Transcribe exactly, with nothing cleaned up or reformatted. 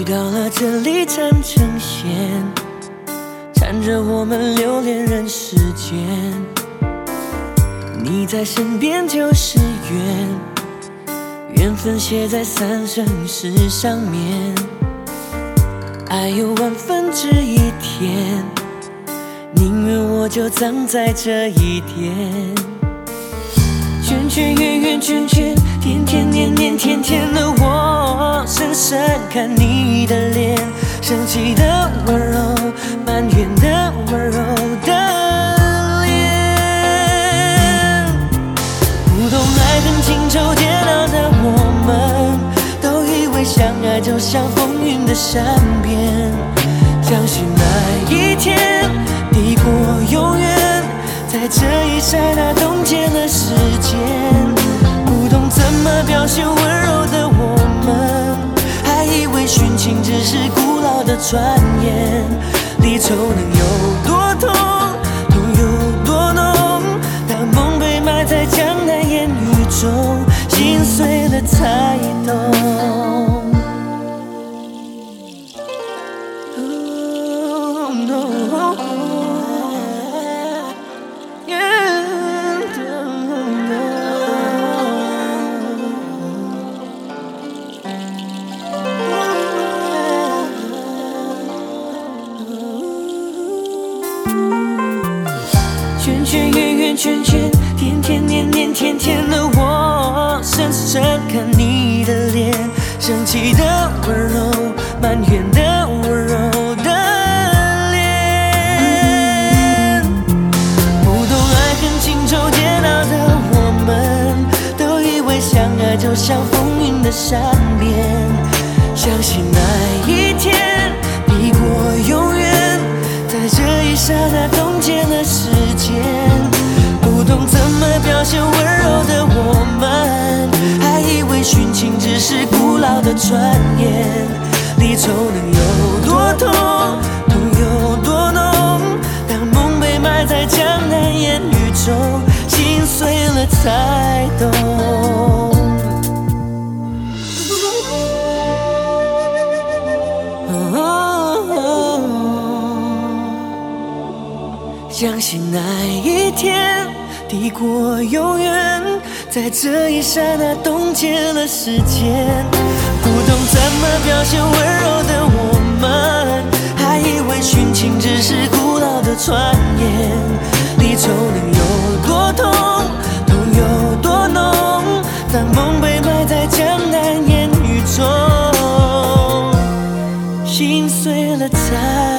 到了这里缠成线，缠着我们留恋人世间。你在身边就是缘，缘分写在三生石上面。爱有万分之一天，宁愿我就葬在这一天。圈圈圆圆圈圈，天天年年天天的我，深深看你的脸，生气的温柔，埋怨的温柔的脸。不懂爱恨情仇煎熬的我们，都以为相爱就像风云的善变，相信那一天抵过永远，在这一刹那冻结了时间。不懂怎么表现温柔的我们，还以为殉情只是古老的传言。离愁能有多痛，痛有多浓，当梦被埋在江南烟雨中，心碎了才懂。Oh, no.圈圈圆圆圈圈，天天年年天天的我，深深看你的脸，生气的温柔，埋怨的温柔的脸。不懂爱恨情仇煎熬的我们，都以为相爱就像风云的善变，相信那一天抵过永远，在这一刹那冻结了时间。不懂怎么表现温柔的我们，还以为殉情只是古老的传言。离愁能有多痛，痛有多浓，当梦被埋在江南烟雨中，心碎了才懂。相信那一天抵过永远，在这一刹那冻结了时间。不懂怎么表现温柔的我们，还以为殉情只是古老的传言。离愁能有多痛，痛有多浓，当梦被埋在江南烟雨中，心碎了才